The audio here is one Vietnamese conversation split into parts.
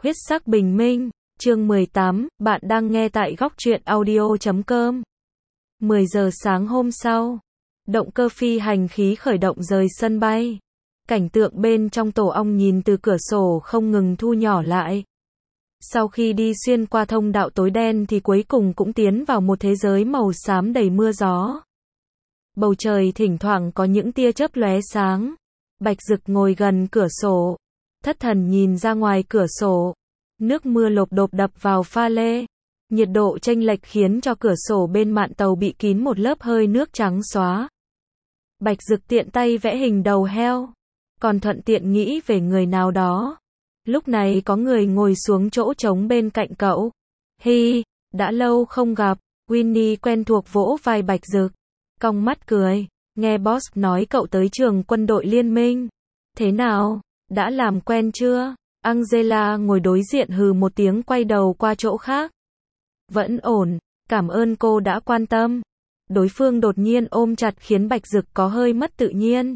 Huyết sắc bình minh, chương 18, bạn đang nghe tại góc truyện audio.com. 10 giờ sáng hôm sau, động cơ phi hành khí khởi động rời sân bay. Cảnh tượng bên trong tổ ong nhìn từ cửa sổ không ngừng thu nhỏ lại. Sau khi đi xuyên qua thông đạo tối đen thì cuối cùng cũng tiến vào một thế giới màu xám đầy mưa gió. Bầu trời thỉnh thoảng có những tia chớp lóe sáng. Bạch Dực ngồi gần cửa sổ, thất thần nhìn ra ngoài cửa sổ. Nước mưa lộp độp đập vào pha lê. Nhiệt độ chênh lệch khiến cho cửa sổ bên mạn tàu bị kín một lớp hơi nước trắng xóa. Bạch Dực tiện tay vẽ hình đầu heo, còn thuận tiện nghĩ về người nào đó. Lúc này có người ngồi xuống chỗ trống bên cạnh cậu. Hi, đã lâu không gặp. Winnie quen thuộc vỗ vai Bạch Dực, cong mắt cười. Nghe boss nói cậu tới trường quân đội liên minh. Thế nào, đã làm quen chưa? Angela ngồi đối diện hừ một tiếng quay đầu qua chỗ khác. Vẫn ổn, cảm ơn cô đã quan tâm. Đối phương đột nhiên ôm chặt khiến Bạch Dực có hơi mất tự nhiên.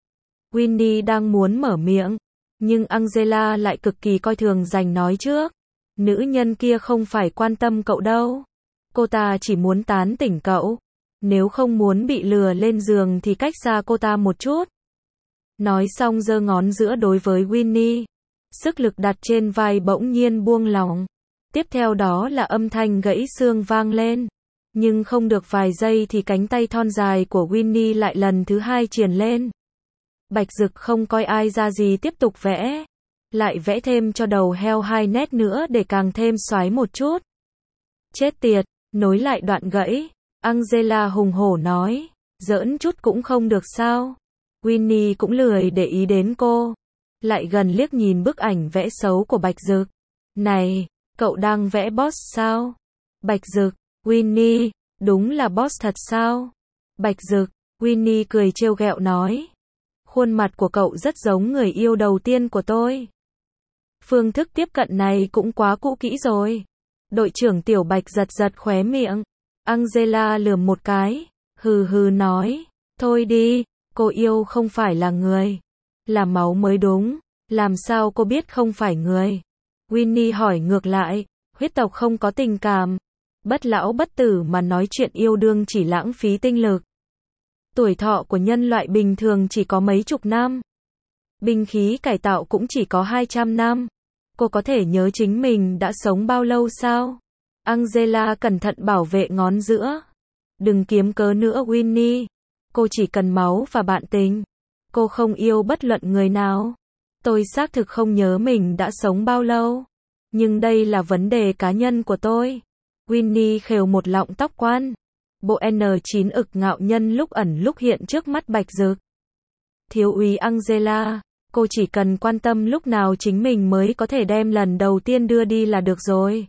Winnie đang muốn mở miệng, nhưng Angela lại cực kỳ coi thường giành nói trước. Nữ nhân kia không phải quan tâm cậu đâu. Cô ta chỉ muốn tán tỉnh cậu. Nếu không muốn bị lừa lên giường thì cách xa cô ta một chút. Nói xong giơ ngón giữa đối với Winnie. Sức lực đặt trên vai bỗng nhiên buông lỏng. Tiếp theo đó là âm thanh gãy xương vang lên. Nhưng không được vài giây thì cánh tay thon dài của Winnie lại lần thứ hai triển lên. Bạch Dực không coi ai ra gì tiếp tục vẽ. Lại vẽ thêm cho đầu heo 2 nét nữa để càng thêm xoái một chút. Chết tiệt, nối lại đoạn gãy. Angela hùng hổ nói. Giỡn chút cũng không được sao? Winnie cũng lười để ý đến cô. Lại gần liếc nhìn bức ảnh vẽ xấu của Bạch Dực. Này, cậu đang vẽ boss sao? Bạch Dực, Winnie, đúng là boss thật sao? Bạch Dực, Winnie cười trêu ghẹo nói. Khuôn mặt của cậu rất giống người yêu đầu tiên của tôi. Phương thức tiếp cận này cũng quá cũ kỹ rồi. Đội trưởng Tiểu Bạch giật giật khóe miệng. Angela lườm một cái, hừ hừ nói. Thôi đi, cô yêu không phải là người. Là máu mới đúng. Làm sao cô biết không phải người? Winnie hỏi ngược lại. Huyết tộc không có tình cảm. Bất lão bất tử mà nói chuyện yêu đương chỉ lãng phí tinh lực. Tuổi thọ của nhân loại bình thường chỉ có mấy chục năm. Binh khí cải tạo cũng chỉ có 200 năm. Cô có thể nhớ chính mình đã sống bao lâu sao? Angela cẩn thận bảo vệ ngón giữa. Đừng kiếm cớ nữa Winnie. Cô chỉ cần máu và bạn tình. Cô không yêu bất luận người nào. Tôi xác thực không nhớ mình đã sống bao lâu. Nhưng đây là vấn đề cá nhân của tôi. Winnie khều một lọng tóc quan. Bộ N9 ực ngạo nhân lúc ẩn lúc hiện trước mắt Bạch Dực. Thiếu úy Angela, cô chỉ cần quan tâm lúc nào chính mình mới có thể đem lần đầu tiên đưa đi là được rồi.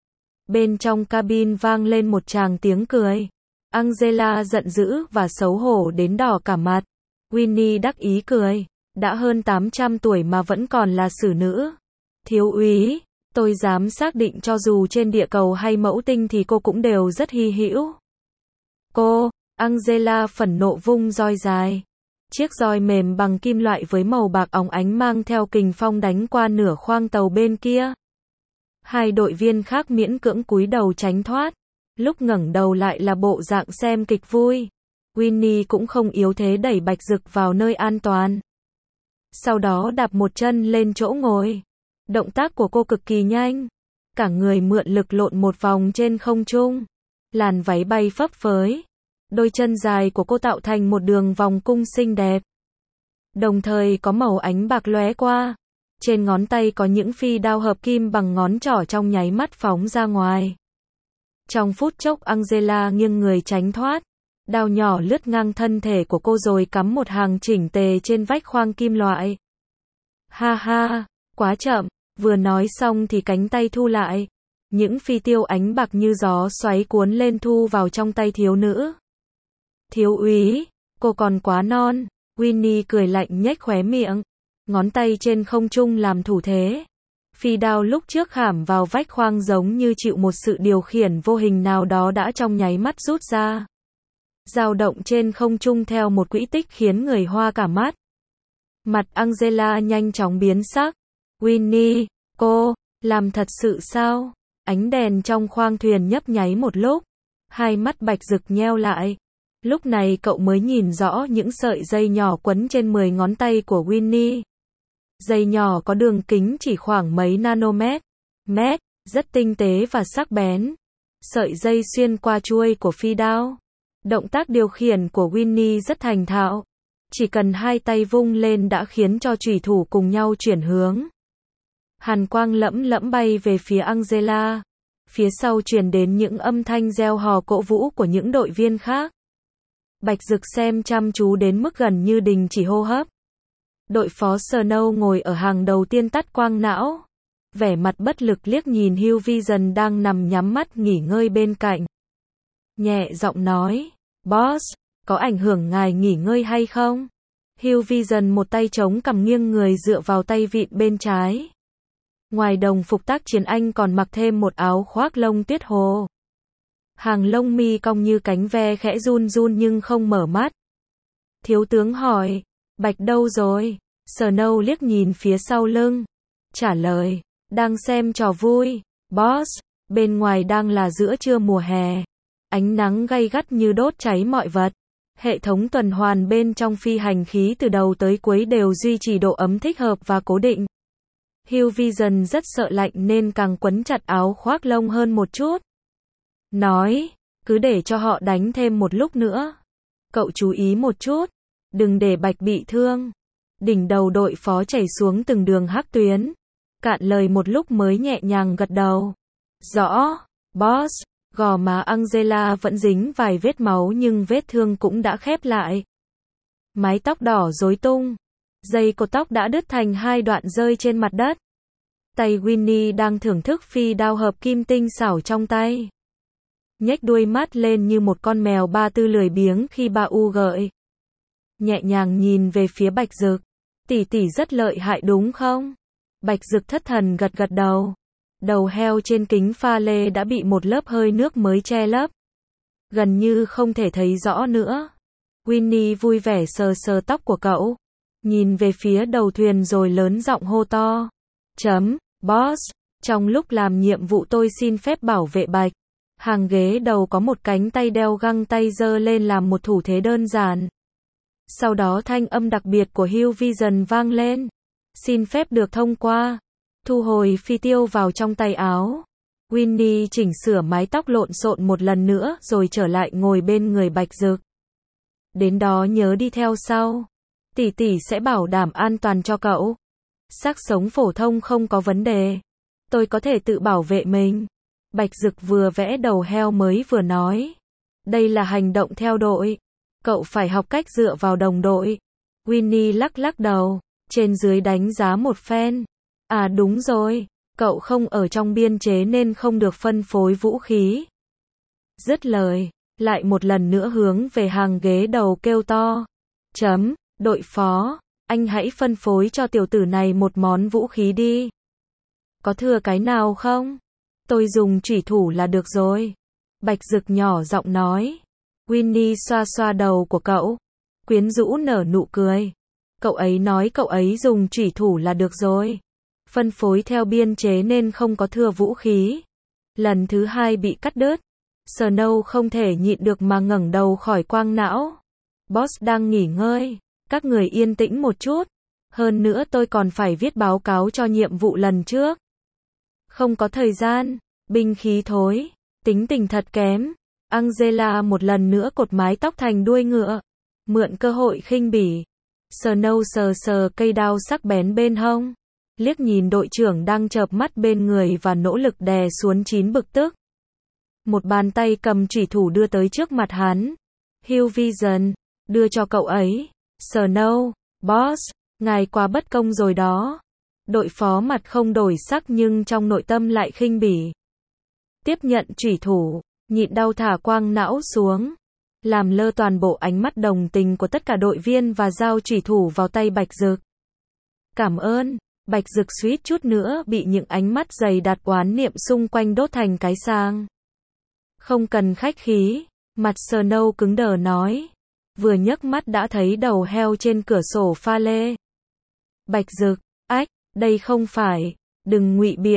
Bên trong cabin vang lên một tràng tiếng cười. Angela giận dữ và xấu hổ đến đỏ cả mặt. Winnie đắc ý cười. Đã hơn 800 tuổi mà vẫn còn là xử nữ. Thiếu úy, tôi dám xác định cho dù trên địa cầu hay mẫu tinh thì cô cũng đều rất hy hữu. Cô, Angela phẫn nộ vung roi dài. Chiếc roi mềm bằng kim loại với màu bạc óng ánh mang theo kình phong đánh qua nửa khoang tàu bên kia. Hai đội viên khác miễn cưỡng cúi đầu tránh thoát. Lúc ngẩng đầu lại là bộ dạng xem kịch vui. Winnie cũng không yếu thế đẩy Bạch Dực vào nơi an toàn. Sau đó đạp một chân lên chỗ ngồi. Động tác của cô cực kỳ nhanh. Cả người mượn lực lộn một vòng trên không trung. Làn váy bay phấp phới. Đôi chân dài của cô tạo thành một đường vòng cung xinh đẹp. Đồng thời có màu ánh bạc lóe qua. Trên ngón tay có những phi đao hợp kim bằng ngón trỏ trong nháy mắt phóng ra ngoài. Trong phút chốc Angela nghiêng người tránh thoát. Đao nhỏ lướt ngang thân thể của cô rồi cắm một hàng chỉnh tề trên vách khoang kim loại. Ha ha, quá chậm. Vừa nói xong thì cánh tay thu lại. Những phi tiêu ánh bạc như gió xoáy cuốn lên thu vào trong tay thiếu nữ. Thiếu úy, cô còn quá non. Winnie cười lạnh nhếch khóe miệng. Ngón tay trên không trung làm thủ thế. Phi đao lúc trước khảm vào vách khoang giống như chịu một sự điều khiển vô hình nào đó đã trong nháy mắt rút ra. Dao động trên không trung theo một quỹ tích khiến người hoa cả mắt. Mặt Angela nhanh chóng biến sắc. Winnie, cô, Làm thật sự sao? Ánh đèn trong khoang thuyền nhấp nháy một lúc, hai mắt Bạch Dực nheo lại. Lúc này cậu mới nhìn rõ những sợi dây nhỏ quấn trên 10 ngón tay của Winnie. Dây nhỏ có đường kính chỉ khoảng mấy nanomet, rất tinh tế và sắc bén. Sợi dây xuyên qua chuôi của phi đao. Động tác điều khiển của Winnie rất thành thạo. Chỉ cần hai tay vung lên đã khiến cho chủy thủ cùng nhau chuyển hướng. Hàn quang lẫm lẫm bay về phía Angela. Phía sau truyền đến những âm thanh reo hò cổ vũ của những đội viên khác. Bạch Dực xem chăm chú đến mức gần như đình chỉ hô hấp. Đội phó Snow ngồi ở hàng đầu tiên tắt quang não. Vẻ mặt bất lực liếc nhìn Hugh Vision đang nằm nhắm mắt nghỉ ngơi bên cạnh. Nhẹ giọng nói, Boss, có ảnh hưởng ngài nghỉ ngơi hay không? Hugh Vision một tay chống cằm nghiêng người dựa vào tay vịn bên trái. Ngoài đồng phục tác chiến anh còn mặc thêm một áo khoác lông tuyết hồ. Hàng lông mi cong như cánh ve khẽ run run nhưng không mở mắt. Thiếu tướng hỏi, Bạch đâu rồi? Snow liếc nhìn phía sau lưng. Trả lời, đang xem trò vui. Boss, bên ngoài đang là giữa trưa mùa hè. Ánh nắng gay gắt như đốt cháy mọi vật. Hệ thống tuần hoàn bên trong phi hành khí từ đầu tới cuối đều duy trì độ ấm thích hợp và cố định. Hugh Vision rất sợ lạnh nên càng quấn chặt áo khoác lông hơn một chút. Nói, cứ để cho họ đánh thêm một lúc nữa. Cậu chú ý một chút, đừng để Bạch bị thương. Đỉnh đầu đội phó chảy xuống từng đường hắc tuyến. Cạn lời một lúc mới nhẹ nhàng gật đầu. Rõ, Boss. Gò má Angela vẫn dính vài vết máu nhưng vết thương cũng đã khép lại. Mái tóc đỏ rối tung. Dây cột tóc đã đứt thành hai đoạn rơi trên mặt đất. Tay Winnie đang thưởng thức phi đao hợp kim tinh xảo trong tay. Nhếch đuôi mắt lên như một con mèo ba tư lười biếng khi ba u gợi. Nhẹ nhàng nhìn về phía Bạch Dực. Tỷ tỷ rất lợi hại đúng không? Bạch Dực thất thần gật gật đầu. Đầu heo trên kính pha lê đã bị một lớp hơi nước mới che lấp. Gần như không thể thấy rõ nữa. Winnie vui vẻ sờ sờ tóc của cậu. Nhìn về phía đầu thuyền rồi lớn giọng hô to. Boss, trong lúc làm nhiệm vụ tôi xin phép bảo vệ Bạch. Hàng ghế đầu có một cánh tay đeo găng tay giơ lên làm một thủ thế đơn giản. Sau đó thanh âm đặc biệt của Hugh Vision vang lên. Xin phép được thông qua. Thu hồi phi tiêu vào trong tay áo. Winnie chỉnh sửa mái tóc lộn xộn một lần nữa rồi trở lại ngồi bên người Bạch Dực. Đến đó nhớ đi theo sau. Tỷ tỷ sẽ bảo đảm an toàn cho cậu. Xác sống phổ thông không có vấn đề. Tôi có thể tự bảo vệ mình. Bạch Dực vừa vẽ đầu heo mới vừa nói. Đây là hành động theo đội. Cậu phải học cách dựa vào đồng đội. Winnie lắc lắc đầu. Trên dưới đánh giá một phen. À đúng rồi, cậu không ở trong biên chế nên không được phân phối vũ khí. Dứt lời, lại một lần nữa hướng về hàng ghế đầu kêu to. Đội phó, anh hãy phân phối cho tiểu tử này một món vũ khí đi. Có thừa cái nào không? Tôi dùng chủy thủ là được rồi. Bạch Dực nhỏ giọng nói. Winnie xoa xoa đầu của cậu. Quyến rũ nở nụ cười. Cậu ấy nói cậu ấy dùng chủy thủ là được rồi. Phân phối theo biên chế nên không có thừa vũ khí. Lần thứ hai bị cắt đứt. Snow không thể nhịn được mà ngẩng đầu khỏi quang não. Boss đang nghỉ ngơi. Các người yên tĩnh một chút. Hơn nữa tôi còn phải viết báo cáo cho nhiệm vụ lần trước. Không có thời gian. Binh khí thối. Tính tình thật kém. Angela một lần nữa cột mái tóc thành đuôi ngựa. Mượn cơ hội khinh bỉ. Snow sờ sờ cây đao sắc bén bên hông. Liếc nhìn đội trưởng đang chợp mắt bên người và nỗ lực đè xuống chín bực tức. Một bàn tay cầm chủy thủ đưa tới trước mặt hắn. Hugh Vision, đưa cho cậu ấy. Snow, Boss, ngài quá bất công rồi đó. Đội phó mặt không đổi sắc nhưng trong nội tâm lại khinh bỉ. Tiếp nhận chủy thủ, nhịn đau thả quang não xuống. Làm lơ toàn bộ ánh mắt đồng tình của tất cả đội viên và giao chủy thủ vào tay Bạch Dực. Cảm ơn. Bạch Dực suýt chút nữa bị những ánh mắt dày đặc oán niệm xung quanh đốt thành cái sang. Không cần khách khí. Mặt Snow cứng đờ nói. Vừa nhấc mắt đã thấy đầu heo trên cửa sổ pha lê. Bạch Dực, ách, đây không phải. Đừng ngụy biện.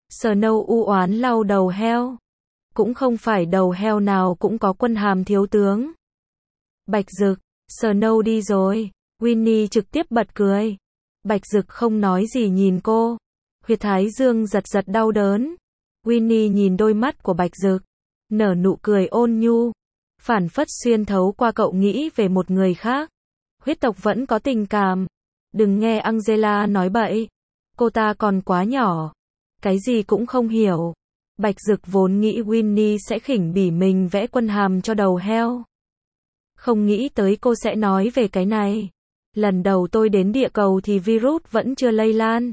Snow u oán lau đầu heo. Cũng không phải đầu heo nào cũng có quân hàm thiếu tướng. Bạch Dực, Snow đi rồi. Winnie trực tiếp bật cười. Bạch Dực không nói gì nhìn cô. Huyệt thái dương giật giật đau đớn. Winnie nhìn đôi mắt của Bạch Dực, nở nụ cười ôn nhu, phảng phất xuyên thấu qua cậu nghĩ về một người khác. Huyết tộc vẫn có tình cảm. Đừng nghe Angela nói bậy. Cô ta còn quá nhỏ. Cái gì cũng không hiểu. Bạch Dực vốn nghĩ Winnie sẽ khỉnh bỉ mình vẽ quân hàm cho đầu heo. Không nghĩ tới cô sẽ nói về cái này. Lần đầu tôi đến địa cầu thì virus vẫn chưa lây lan.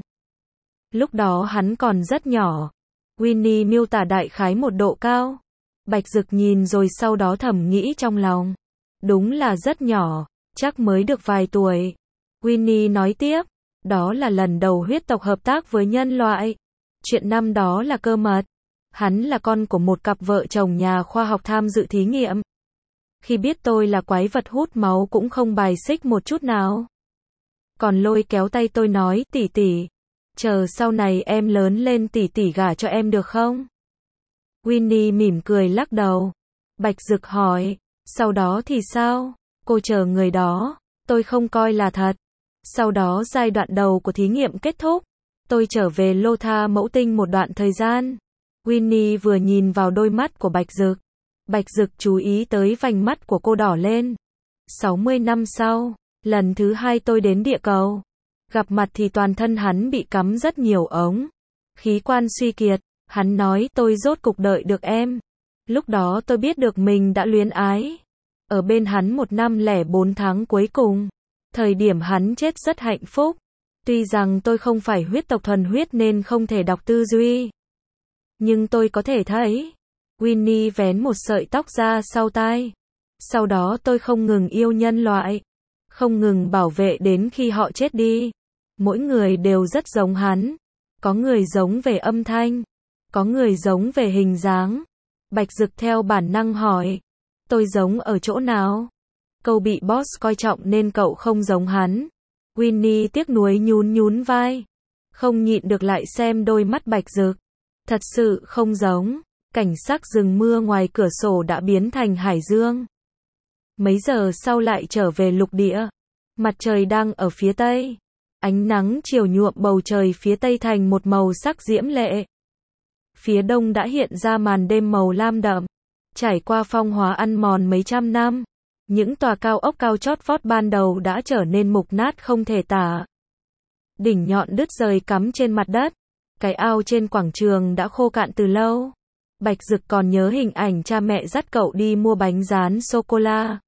Lúc đó hắn còn rất nhỏ. Winnie miêu tả đại khái một độ cao. Bạch Dực nhìn rồi sau đó thầm nghĩ trong lòng. Đúng là rất nhỏ, chắc mới được vài tuổi. Winnie nói tiếp, đó là lần đầu huyết tộc hợp tác với nhân loại. Chuyện năm đó là cơ mật. Hắn là con của một cặp vợ chồng nhà khoa học tham dự thí nghiệm. Khi biết tôi là quái vật hút máu cũng không bài xích một chút nào. Còn lôi kéo tay tôi nói, tỷ tỷ, chờ sau này em lớn lên tỷ tỷ gả cho em được không? Winnie mỉm cười lắc đầu. Bạch Dực hỏi, sau đó thì sao? Cô chờ người đó, tôi không coi là thật. Sau đó giai đoạn đầu của thí nghiệm kết thúc. Tôi trở về Lô Tha mẫu tinh một đoạn thời gian. Winnie vừa nhìn vào đôi mắt của Bạch Dực. Bạch Dực chú ý tới vành mắt của cô đỏ lên. 60 năm sau, lần thứ 2 tôi đến địa cầu. Gặp mặt thì toàn thân hắn bị cắm rất nhiều ống. Khí quan suy kiệt. Hắn nói tôi rốt cục đợi được em. Lúc đó tôi biết được mình đã luyến ái. Ở bên hắn 1 năm lẻ 4 tháng cuối cùng. Thời điểm hắn chết rất hạnh phúc. Tuy rằng tôi không phải huyết tộc thuần huyết nên không thể đọc tư duy. Nhưng tôi có thể thấy. Winnie vén một sợi tóc ra sau tai. Sau đó tôi không ngừng yêu nhân loại. Không ngừng bảo vệ đến khi họ chết đi. Mỗi người đều rất giống hắn. Có người giống về âm thanh. Có người giống về hình dáng. Bạch Dực theo bản năng hỏi. Tôi giống ở chỗ nào? Cậu bị boss coi trọng nên cậu không giống hắn. Winnie tiếc nuối nhún nhún vai. Không nhịn được lại xem đôi mắt Bạch Dực. Thật sự không giống. Cảnh sắc rừng mưa ngoài cửa sổ đã biến thành hải dương. Mấy giờ sau lại trở về lục địa. Mặt trời đang ở phía tây. Ánh nắng chiều nhuộm bầu trời phía tây thành một màu sắc diễm lệ. Phía đông đã hiện ra màn đêm màu lam đậm. Trải qua phong hóa ăn mòn mấy trăm năm. Những tòa cao ốc cao chót vót ban đầu đã trở nên mục nát không thể tả. Đỉnh nhọn đứt rời cắm trên mặt đất. Cái ao trên quảng trường đã khô cạn từ lâu. Bạch Dực còn nhớ hình ảnh cha mẹ dắt cậu đi mua bánh rán sô-cô-la.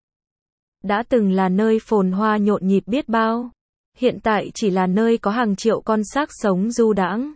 Đã từng là nơi phồn hoa nhộn nhịp biết bao. Hiện tại chỉ là nơi có hàng triệu con xác sống du đãng.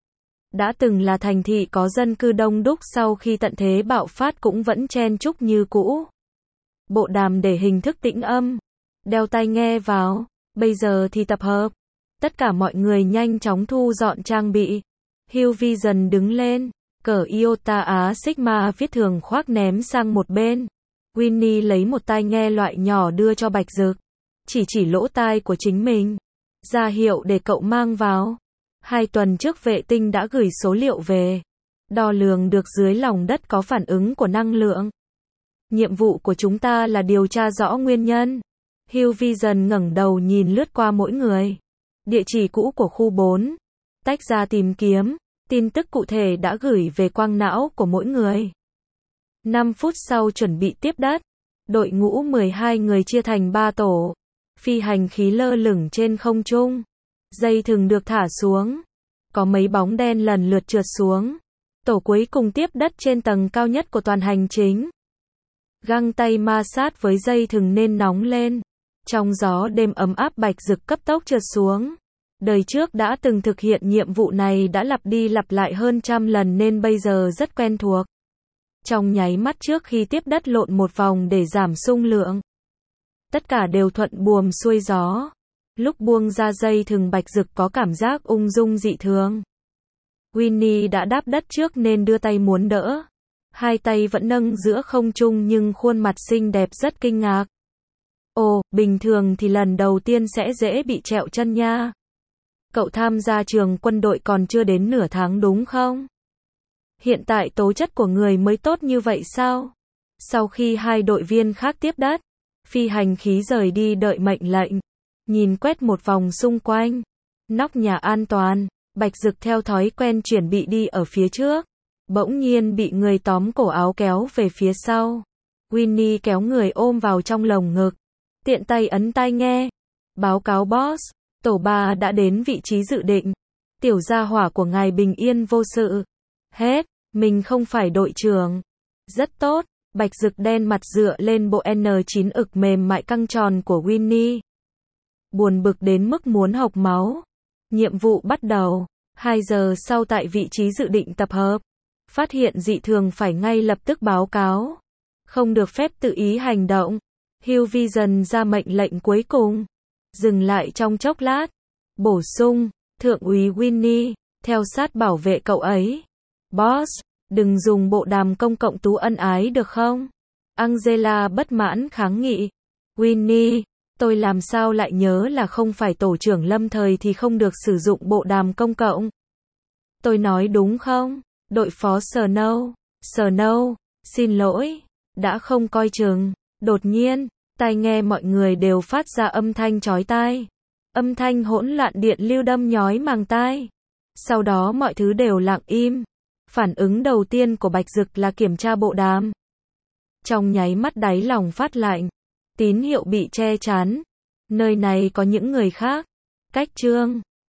Đã từng là thành thị có dân cư đông đúc sau khi tận thế bạo phát cũng vẫn chen chúc như cũ. Bộ đàm để hình thức tĩnh âm. Đeo tai nghe vào. Bây giờ thì tập hợp. Tất cả mọi người nhanh chóng thu dọn trang bị. Hugh Vision đứng lên. Cờ Iota Á Sigma viết thường khoác ném sang một bên. Winnie lấy một tai nghe loại nhỏ đưa cho Bạch Dực. Chỉ lỗ tai của chính mình. Ra hiệu để cậu mang vào. 2 tuần trước vệ tinh đã gửi số liệu về. Đo lường được dưới lòng đất có phản ứng của năng lượng. Nhiệm vụ của chúng ta là điều tra rõ nguyên nhân. Hugh Vision ngẩng đầu nhìn lướt qua mỗi người. Địa chỉ cũ của khu 4. Tách ra tìm kiếm. Tin tức cụ thể đã gửi về quang não của mỗi người. 5 phút sau chuẩn bị tiếp đất. Đội ngũ 12 người chia thành 3 tổ. Phi hành khí lơ lửng trên không trung. Dây thừng được thả xuống. Có mấy bóng đen lần lượt trượt xuống. Tổ cuối cùng tiếp đất trên tầng cao nhất của toàn hành chính. Găng tay ma sát với dây thừng nên nóng lên. Trong gió đêm ấm áp Bạch Dực cấp tốc trượt xuống. Đời trước đã từng thực hiện nhiệm vụ này đã lặp đi lặp lại hơn 100 lần nên bây giờ rất quen thuộc. Trong nháy mắt trước khi tiếp đất lộn một vòng để giảm xung lượng. Tất cả đều thuận buồm xuôi gió. Lúc buông ra dây thừng Bạch Dực có cảm giác ung dung dị thường. Winnie đã đáp đất trước nên đưa tay muốn đỡ. 2 tay vẫn nâng giữa không trung nhưng khuôn mặt xinh đẹp rất kinh ngạc. Ồ, bình thường thì lần đầu tiên sẽ dễ bị trẹo chân nha. Cậu tham gia trường quân đội còn chưa đến nửa tháng đúng không? Hiện tại tố chất của người mới tốt như vậy sao? Sau khi hai đội viên khác tiếp đất, phi hành khí rời đi đợi mệnh lệnh. Nhìn quét một vòng xung quanh. Nóc nhà an toàn, Bạch Dực theo thói quen chuẩn bị đi ở phía trước. Bỗng nhiên bị người tóm cổ áo kéo về phía sau. Winnie kéo người ôm vào trong lồng ngực. Tiện tay ấn tai nghe. Báo cáo boss, tổ 3 đã đến vị trí dự định. Tiểu gia hỏa của ngài bình yên vô sự. Hết, mình không phải đội trưởng. Rất tốt, Bạch Dực đen mặt dựa lên bộ N9 ực mềm mại căng tròn của Winnie. Buồn bực đến mức muốn hộc máu. Nhiệm vụ bắt đầu. 2 giờ sau tại vị trí dự định tập hợp. Phát hiện dị thường phải ngay lập tức báo cáo. Không được phép tự ý hành động. Hugh Vision ra mệnh lệnh cuối cùng. Dừng lại trong chốc lát. Bổ sung, Thượng úy Winnie, theo sát bảo vệ cậu ấy. Boss, đừng dùng bộ đàm công cộng tú ân ái được không? Angela bất mãn kháng nghị. Winnie, tôi làm sao lại nhớ là không phải tổ trưởng lâm thời thì không được sử dụng bộ đàm công cộng. Tôi nói đúng không? Đội phó Snow, xin lỗi, đã không coi chừng. Đột nhiên, tai nghe mọi người đều phát ra âm thanh chói tai. Âm thanh hỗn loạn điện lưu đâm nhói màng tai. Sau đó mọi thứ đều lặng im. Phản ứng đầu tiên của Bạch Dực là kiểm tra bộ đàm. Trong nháy mắt đáy lòng phát lạnh. Tín hiệu bị che chắn. Nơi này có những người khác. Cách chương